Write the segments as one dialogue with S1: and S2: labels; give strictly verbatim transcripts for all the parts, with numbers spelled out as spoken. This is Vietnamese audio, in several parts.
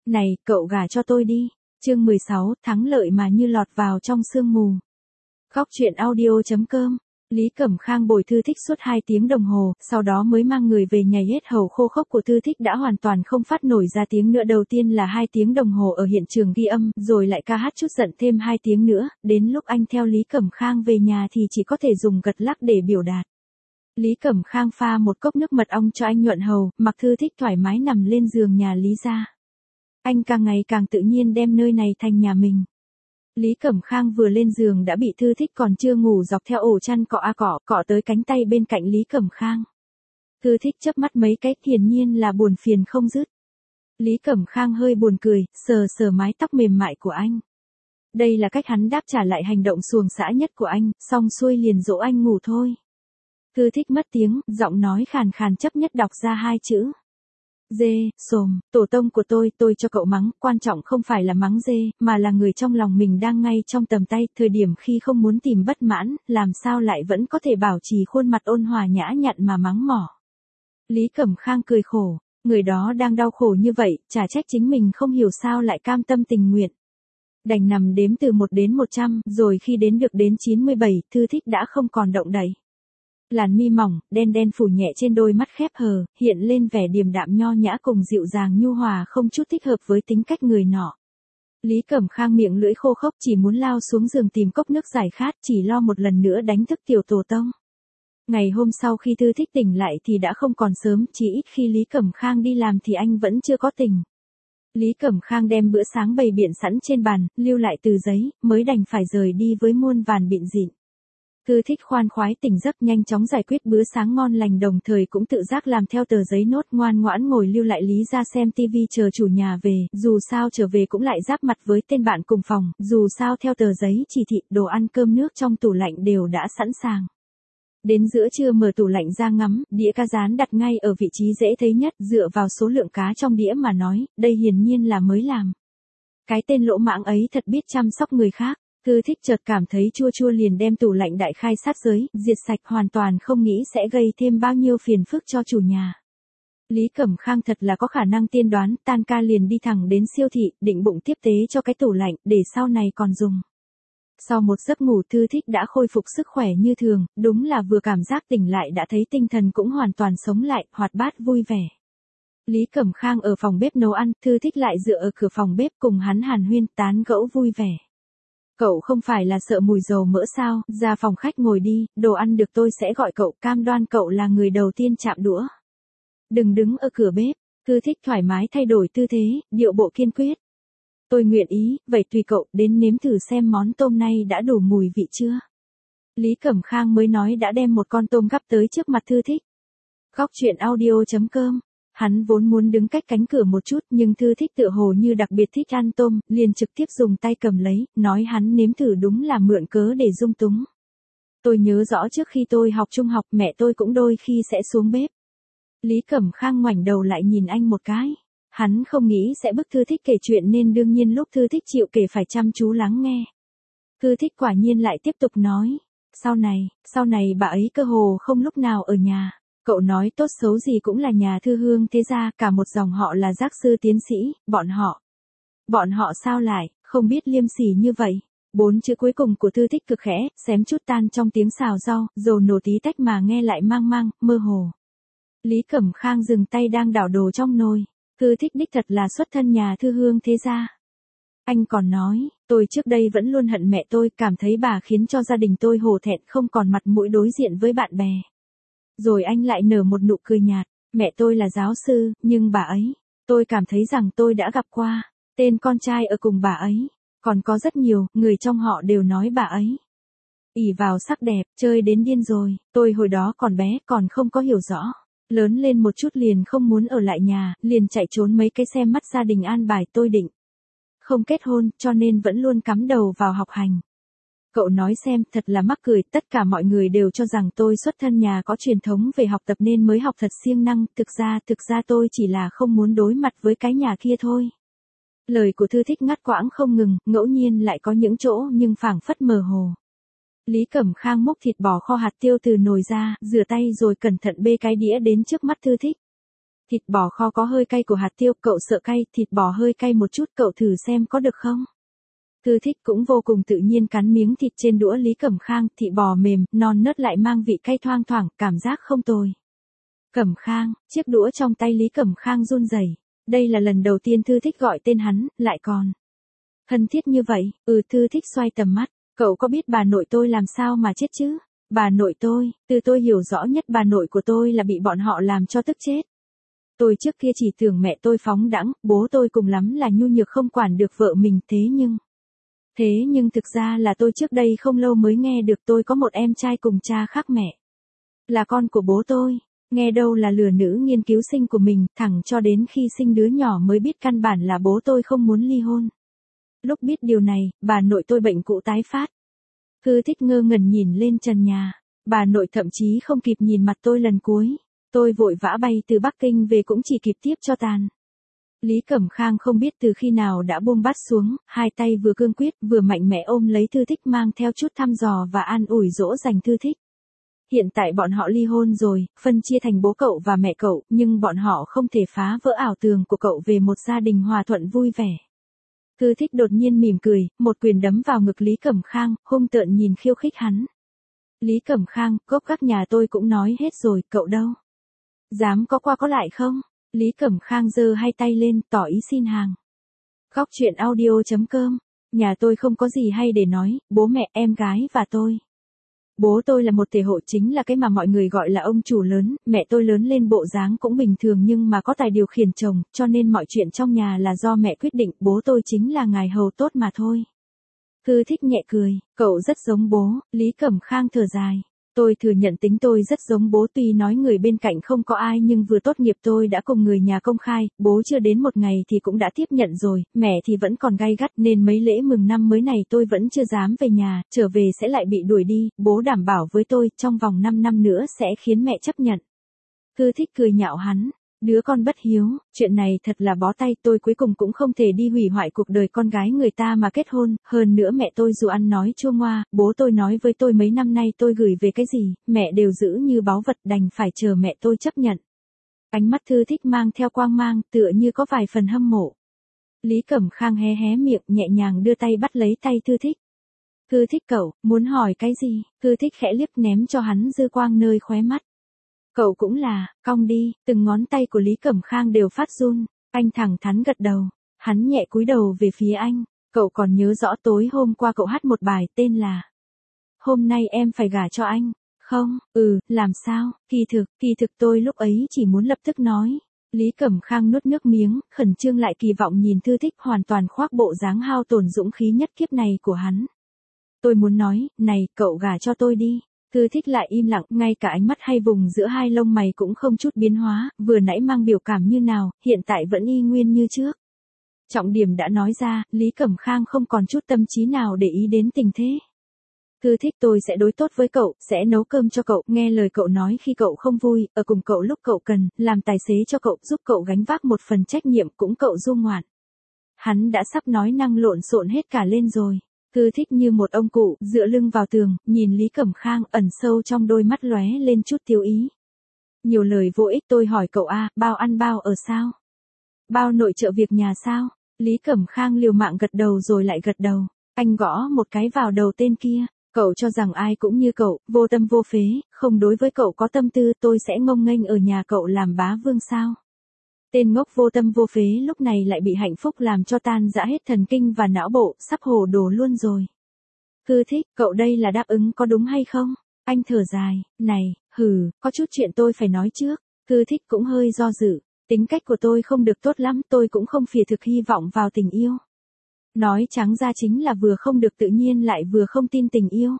S1: Này, cậu gả cho tôi đi. Chương mười sáu, thắng lợi mà như lọt vào trong sương mù. Góc truyện audio chấm com. Lý Cẩm Khang bồi Thư Thích suốt hai tiếng đồng hồ, sau đó mới mang người về nhà. Hết hầu khô khốc của Thư Thích đã hoàn toàn không phát nổi ra tiếng nữa. Đầu tiên là hai tiếng đồng hồ ở hiện trường ghi âm, rồi lại ca hát chút giận thêm hai tiếng nữa, đến lúc anh theo Lý Cẩm Khang về nhà thì chỉ có thể dùng gật lắc để biểu đạt. Lý Cẩm Khang pha một cốc nước mật ong cho anh nhuận hầu, mặc Thư Thích thoải mái nằm lên giường nhà Lý gia. Anh càng ngày càng tự nhiên đem nơi này thành nhà mình. Lý Cẩm Khang vừa lên giường đã bị Thư Thích còn chưa ngủ dọc theo ổ chăn cọ a cọ, cọ tới cánh tay bên cạnh Lý Cẩm Khang. Thư Thích chớp mắt mấy cái, hiển nhiên là buồn phiền không dứt. Lý Cẩm Khang hơi buồn cười, sờ sờ mái tóc mềm mại của anh. Đây là cách hắn đáp trả lại hành động xuồng xã nhất của anh, xong xuôi liền dỗ anh ngủ thôi. Thư Thích mất tiếng, giọng nói khàn khàn chấp nhất đọc ra hai chữ. Dê, xồm, tổ tông của tôi, tôi cho cậu mắng, quan trọng không phải là mắng dê, mà là người trong lòng mình đang ngay trong tầm tay, thời điểm khi không muốn tìm bất mãn, làm sao lại vẫn có thể bảo trì khuôn mặt ôn hòa nhã nhặn mà mắng mỏ. Lý Cẩm Khang cười khổ, người đó đang đau khổ như vậy, chả trách chính mình không hiểu sao lại cam tâm tình nguyện. Đành nằm đếm từ một đến một trăm, rồi khi đến được đến chín mươi bảy, Thư Thích đã không còn động đậy. Làn mi mỏng, đen đen phủ nhẹ trên đôi mắt khép hờ, hiện lên vẻ điềm đạm nho nhã cùng dịu dàng nhu hòa không chút thích hợp với tính cách người nọ. Lý Cẩm Khang miệng lưỡi khô khốc chỉ muốn lao xuống giường tìm cốc nước giải khát, chỉ lo một lần nữa đánh thức tiểu tổ tông. Ngày hôm sau khi Thư Thích tỉnh lại thì đã không còn sớm, chỉ ít khi Lý Cẩm Khang đi làm thì anh vẫn chưa có tỉnh. Lý Cẩm Khang đem bữa sáng bày biện sẵn trên bàn, lưu lại từ giấy, mới đành phải rời đi với muôn vàn bịn dịn. Thư Thích khoan khoái tỉnh giấc nhanh chóng giải quyết bữa sáng ngon lành, đồng thời cũng tự giác làm theo tờ giấy nốt, ngoan ngoãn ngồi lưu lại Lý ra xem tivi chờ chủ nhà về, dù sao trở về cũng lại giáp mặt với tên bạn cùng phòng, dù sao theo tờ giấy chỉ thị, đồ ăn cơm nước trong tủ lạnh đều đã sẵn sàng. Đến giữa trưa mở tủ lạnh ra ngắm, đĩa cá rán đặt ngay ở vị trí dễ thấy nhất, dựa vào số lượng cá trong đĩa mà nói, đây hiển nhiên là mới làm. Cái tên lỗ mãng ấy thật biết chăm sóc người khác. Thư Thích chợt cảm thấy chua chua liền đem tủ lạnh đại khai sát giới, diệt sạch, hoàn toàn không nghĩ sẽ gây thêm bao nhiêu phiền phức cho chủ nhà. Lý Cẩm Khang thật là có khả năng tiên đoán, tan ca liền đi thẳng đến siêu thị, định bụng tiếp tế cho cái tủ lạnh, để sau này còn dùng. Sau một giấc ngủ Thư Thích đã khôi phục sức khỏe như thường, đúng là vừa cảm giác tỉnh lại đã thấy tinh thần cũng hoàn toàn sống lại, hoạt bát vui vẻ. Lý Cẩm Khang ở phòng bếp nấu ăn, Thư Thích lại dựa ở cửa phòng bếp cùng hắn hàn huyên tán gẫu vui vẻ. Cậu không phải là sợ mùi dầu mỡ sao, ra phòng khách ngồi đi, đồ ăn được tôi sẽ gọi cậu, cam đoan cậu là người đầu tiên chạm đũa. Đừng đứng ở cửa bếp. Thư Thích thoải mái thay đổi tư thế, điệu bộ kiên quyết. Tôi nguyện ý, vậy tùy cậu, đến nếm thử xem món tôm nay đã đủ mùi vị chưa. Lý Cẩm Khang mới nói đã đem một con tôm gắp tới trước mặt Thư Thích. Góc truyện audio chấm com. Hắn vốn muốn đứng cách cánh cửa một chút, nhưng Thư Thích tựa hồ như đặc biệt thích ăn tôm, liền trực tiếp dùng tay cầm lấy, nói hắn nếm thử đúng là mượn cớ để dung túng. Tôi nhớ rõ trước khi tôi học trung học mẹ tôi cũng đôi khi sẽ xuống bếp. Lý Cẩm Khang ngoảnh đầu lại nhìn anh một cái. Hắn không nghĩ sẽ bức Thư Thích kể chuyện nên đương nhiên lúc Thư Thích chịu kể phải chăm chú lắng nghe. Thư Thích quả nhiên lại tiếp tục nói. Sau này, sau này bà ấy cơ hồ không lúc nào ở nhà. Cậu nói tốt xấu gì cũng là nhà thư hương thế gia, cả một dòng họ là giác sư tiến sĩ, bọn họ. Bọn họ sao lại, không biết liêm sỉ như vậy. Bốn chữ cuối cùng của Thư Thích cực khẽ, xém chút tan trong tiếng xào rau, dầu nổ tí tách mà nghe lại mang mang, mơ hồ. Lý Cẩm Khang dừng tay đang đảo đồ trong nồi. Thư Thích đích thật là xuất thân nhà thư hương thế gia. Anh còn nói, tôi trước đây vẫn luôn hận mẹ tôi, cảm thấy bà khiến cho gia đình tôi hổ thẹn không còn mặt mũi đối diện với bạn bè. Rồi anh lại nở một nụ cười nhạt, mẹ tôi là giáo sư, nhưng bà ấy, tôi cảm thấy rằng tôi đã gặp qua, tên con trai ở cùng bà ấy, còn có rất nhiều, người trong họ đều nói bà ấy. Ỷ vào sắc đẹp, chơi đến điên rồi, tôi hồi đó còn bé, còn không có hiểu rõ, lớn lên một chút liền không muốn ở lại nhà, liền chạy trốn mấy cái xem mắt gia đình an bài tôi định. Không kết hôn, cho nên vẫn luôn cắm đầu vào học hành. Cậu nói xem, thật là mắc cười, tất cả mọi người đều cho rằng tôi xuất thân nhà có truyền thống về học tập nên mới học thật siêng năng, thực ra, thực ra tôi chỉ là không muốn đối mặt với cái nhà kia thôi. Lời của Thư Thích ngắt quãng không ngừng, ngẫu nhiên lại có những chỗ nhưng phảng phất mờ hồ. Lý Cẩm Khang múc thịt bò kho hạt tiêu từ nồi ra, rửa tay rồi cẩn thận bê cái đĩa đến trước mắt Thư Thích. Thịt bò kho có hơi cay của hạt tiêu, cậu sợ cay, thịt bò hơi cay một chút, cậu thử xem có được không? Thư thích cũng vô cùng tự nhiên cắn miếng thịt trên đũa Lý Cẩm Khang, thịt bò mềm, non nớt lại mang vị cay thoang thoảng, cảm giác không tồi. Cẩm Khang, chiếc đũa trong tay Lý Cẩm Khang run rẩy. Đây là lần đầu tiên Thư thích gọi tên hắn, lại còn thân thiết như vậy. Ừ, Thư thích xoay tầm mắt, cậu có biết bà nội tôi làm sao mà chết chứ? Bà nội tôi, từ tôi hiểu rõ nhất bà nội của tôi là bị bọn họ làm cho tức chết. Tôi trước kia chỉ tưởng mẹ tôi phóng đãng, bố tôi cùng lắm là nhu nhược không quản được vợ mình, thế nhưng... Thế nhưng thực ra là tôi trước đây không lâu mới nghe được tôi có một em trai cùng cha khác mẹ. Là con của bố tôi, nghe đâu là lừa nữ nghiên cứu sinh của mình, thẳng cho đến khi sinh đứa nhỏ mới biết căn bản là bố tôi không muốn ly hôn. Lúc biết điều này, bà nội tôi bệnh cũ tái phát. Thư thích ngơ ngẩn nhìn lên trần nhà, bà nội thậm chí không kịp nhìn mặt tôi lần cuối. Tôi vội vã bay từ Bắc Kinh về cũng chỉ kịp tiếp cho tàn. Lý Cẩm Khang không biết từ khi nào đã buông bát xuống, hai tay vừa cương quyết vừa mạnh mẽ ôm lấy Thư thích mang theo chút thăm dò và an ủi dỗ dành Thư thích. Hiện tại bọn họ ly hôn rồi, phân chia thành bố cậu và mẹ cậu, nhưng bọn họ không thể phá vỡ ảo tưởng của cậu về một gia đình hòa thuận vui vẻ. Thư thích đột nhiên mỉm cười, một quyền đấm vào ngực Lý Cẩm Khang, hung tợn nhìn khiêu khích hắn. Lý Cẩm Khang, gốc gác nhà tôi cũng nói hết rồi, cậu đâu? Dám có qua có lại không? Lý Cẩm Khang giơ hai tay lên, tỏ ý xin hàng. Góc truyện audio chấm com, nhà tôi không có gì hay để nói, bố mẹ, em gái và tôi. Bố tôi là một thể hộ, chính là cái mà mọi người gọi là ông chủ lớn, mẹ tôi lớn lên bộ dáng cũng bình thường nhưng mà có tài điều khiển chồng, cho nên mọi chuyện trong nhà là do mẹ quyết định, bố tôi chính là ngài hầu tốt mà thôi. Thư thích nhẹ cười, cậu rất giống bố. Lý Cẩm Khang thở dài. Tôi thừa nhận tính tôi rất giống bố, tuy nói người bên cạnh không có ai nhưng vừa tốt nghiệp tôi đã cùng người nhà công khai, bố chưa đến một ngày thì cũng đã tiếp nhận rồi, mẹ thì vẫn còn gay gắt nên mấy lễ mừng năm mới này tôi vẫn chưa dám về nhà, trở về sẽ lại bị đuổi đi, bố đảm bảo với tôi trong vòng năm năm nữa sẽ khiến mẹ chấp nhận. Thư thích cười nhạo hắn. Đứa con bất hiếu, chuyện này thật là bó tay, tôi cuối cùng cũng không thể đi hủy hoại cuộc đời con gái người ta mà kết hôn, hơn nữa mẹ tôi dù ăn nói chua ngoa, bố tôi nói với tôi mấy năm nay tôi gửi về cái gì, mẹ đều giữ như báu vật, đành phải chờ mẹ tôi chấp nhận. Ánh mắt Thư thích mang theo quang mang, tựa như có vài phần hâm mộ. Lý Cẩm Khang hé hé miệng, nhẹ nhàng đưa tay bắt lấy tay Thư thích. Thư thích cậu, muốn hỏi cái gì? Thư thích khẽ liếc ném cho hắn dư quang nơi khóe mắt. Cậu cũng là, cong đi, từng ngón tay của Lý Cẩm Khang đều phát run, anh thẳng thắn gật đầu, hắn nhẹ cúi đầu về phía anh, cậu còn nhớ rõ tối hôm qua cậu hát một bài tên là Hôm nay em phải gả cho anh, không? Ừ, làm sao? Kỳ thực, kỳ thực tôi lúc ấy chỉ muốn lập tức nói. Lý Cẩm Khang nuốt nước miếng, khẩn trương lại kỳ vọng nhìn Thư thích hoàn toàn khoác bộ dáng hao tổn dũng khí nhất kiếp này của hắn. Tôi muốn nói, này, cậu gả cho tôi đi. Thư thích lại im lặng, ngay cả ánh mắt hay vùng giữa hai lông mày cũng không chút biến hóa, vừa nãy mang biểu cảm như nào, hiện tại vẫn y nguyên như trước. Trọng điểm đã nói ra, Lý Cẩm Khang không còn chút tâm trí nào để ý đến tình thế. Thư thích, tôi sẽ đối tốt với cậu, sẽ nấu cơm cho cậu, nghe lời cậu nói khi cậu không vui, ở cùng cậu lúc cậu cần, làm tài xế cho cậu, giúp cậu gánh vác một phần trách nhiệm, cũng cậu du ngoạn. Hắn đã sắp nói năng lộn xộn hết cả lên rồi. Thư thích như một ông cụ, dựa lưng vào tường, nhìn Lý Cẩm Khang, ẩn sâu trong đôi mắt lóe lên chút tiêu ý. Nhiều lời vô ích, tôi hỏi cậu a, bao ăn bao ở sao? Bao nội trợ việc nhà sao? Lý Cẩm Khang liều mạng gật đầu rồi lại gật đầu. Anh gõ một cái vào đầu tên kia. Cậu cho rằng ai cũng như cậu, vô tâm vô phế, không đối với cậu có tâm tư, tôi sẽ ngông nghênh ở nhà cậu làm bá vương sao? Tên ngốc vô tâm vô phế lúc này lại bị hạnh phúc làm cho tan rã hết thần kinh và não bộ, sắp hồ đồ luôn rồi. Thư thích, cậu đây là đáp ứng có đúng hay không? Anh thở dài, này, hừ, có chút chuyện tôi phải nói trước. Thư thích cũng hơi do dự, tính cách của tôi không được tốt lắm, tôi cũng không phì thực hy vọng vào tình yêu. Nói trắng ra chính là vừa không được tự nhiên lại vừa không tin tình yêu.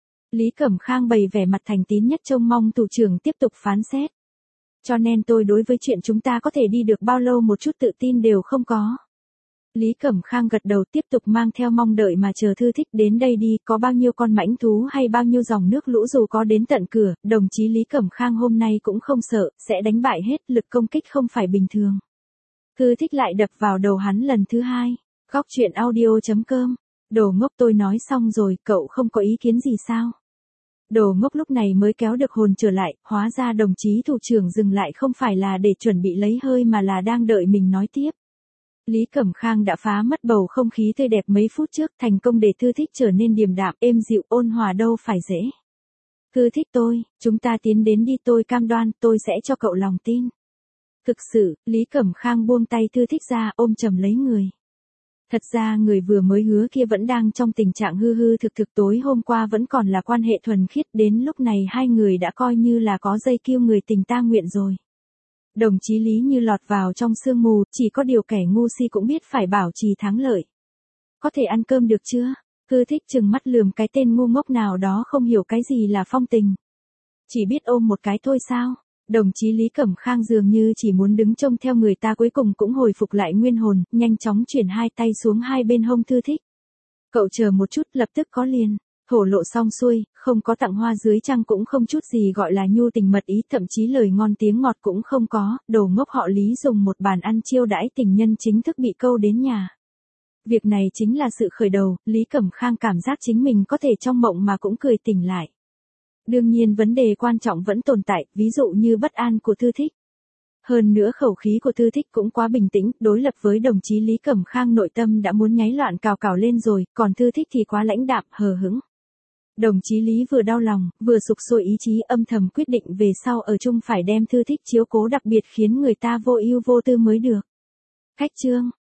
S1: Lý Cẩm Khang bày vẻ mặt thành tín nhất trông mong thủ trưởng tiếp tục phán xét. Cho nên tôi đối với chuyện chúng ta có thể đi được bao lâu một chút tự tin đều không có. Lý Cẩm Khang gật đầu tiếp tục mang theo mong đợi mà chờ Thư thích đến đây đi, có bao nhiêu con mãnh thú hay bao nhiêu dòng nước lũ dù có đến tận cửa, đồng chí Lý Cẩm Khang hôm nay cũng không sợ, sẽ đánh bại hết, lực công kích không phải bình thường. Thư thích lại đập vào đầu hắn lần thứ hai. Góc truyện audio chấm com. Đồ ngốc, tôi nói xong rồi, cậu không có ý kiến gì sao? Đồ ngốc lúc này mới kéo được hồn trở lại, hóa ra đồng chí thủ trưởng dừng lại không phải là để chuẩn bị lấy hơi mà là đang đợi mình nói tiếp. Lý Cẩm Khang đã phá mất bầu không khí tươi đẹp mấy phút trước, thành công để Thư Thích trở nên điềm đạm, êm dịu, ôn hòa đâu phải dễ. Thư Thích tôi, chúng ta tiến đến đi, tôi cam đoan, tôi sẽ cho cậu lòng tin. Thực sự, Lý Cẩm Khang buông tay Thư Thích ra, ôm chầm lấy người. Thật ra người vừa mới hứa kia vẫn đang trong tình trạng hư hư thực thực, tối hôm qua vẫn còn là quan hệ thuần khiết, đến lúc này hai người đã coi như là có dây kiêu người tình ta nguyện rồi. Đồng chí Lý như lọt vào trong sương mù, chỉ có điều kẻ ngu si cũng biết phải bảo trì thắng lợi. Có thể ăn cơm được chưa? Thư Thích chừng mắt lườm cái tên ngu ngốc nào đó không hiểu cái gì là phong tình. Chỉ biết ôm một cái thôi sao? Đồng chí Lý Cẩm Khang dường như chỉ muốn đứng trông theo người ta, cuối cùng cũng hồi phục lại nguyên hồn, nhanh chóng chuyển hai tay xuống hai bên hông Thư Thích. Cậu chờ một chút, lập tức có liền. Thổ lộ xong xuôi, không có tặng hoa dưới trăng cũng không chút gì gọi là nhu tình mật ý, thậm chí lời ngon tiếng ngọt cũng không có, đồ ngốc họ Lý dùng một bàn ăn chiêu đãi tình nhân chính thức bị câu đến nhà. Việc này chính là sự khởi đầu, Lý Cẩm Khang cảm giác chính mình có thể trong mộng mà cũng cười tỉnh lại. Đương nhiên vấn đề quan trọng vẫn tồn tại, ví dụ như bất an của Thư Thích. Hơn nữa khẩu khí của Thư Thích cũng quá bình tĩnh, đối lập với đồng chí Lý Cẩm Khang nội tâm đã muốn nháy loạn cào cào lên rồi, còn Thư Thích thì quá lãnh đạm, hờ hững. Đồng chí Lý vừa đau lòng, vừa sục sôi ý chí, âm thầm quyết định về sau ở chung phải đem Thư Thích chiếu cố đặc biệt khiến người ta vô ưu vô tư mới được. Khách trương,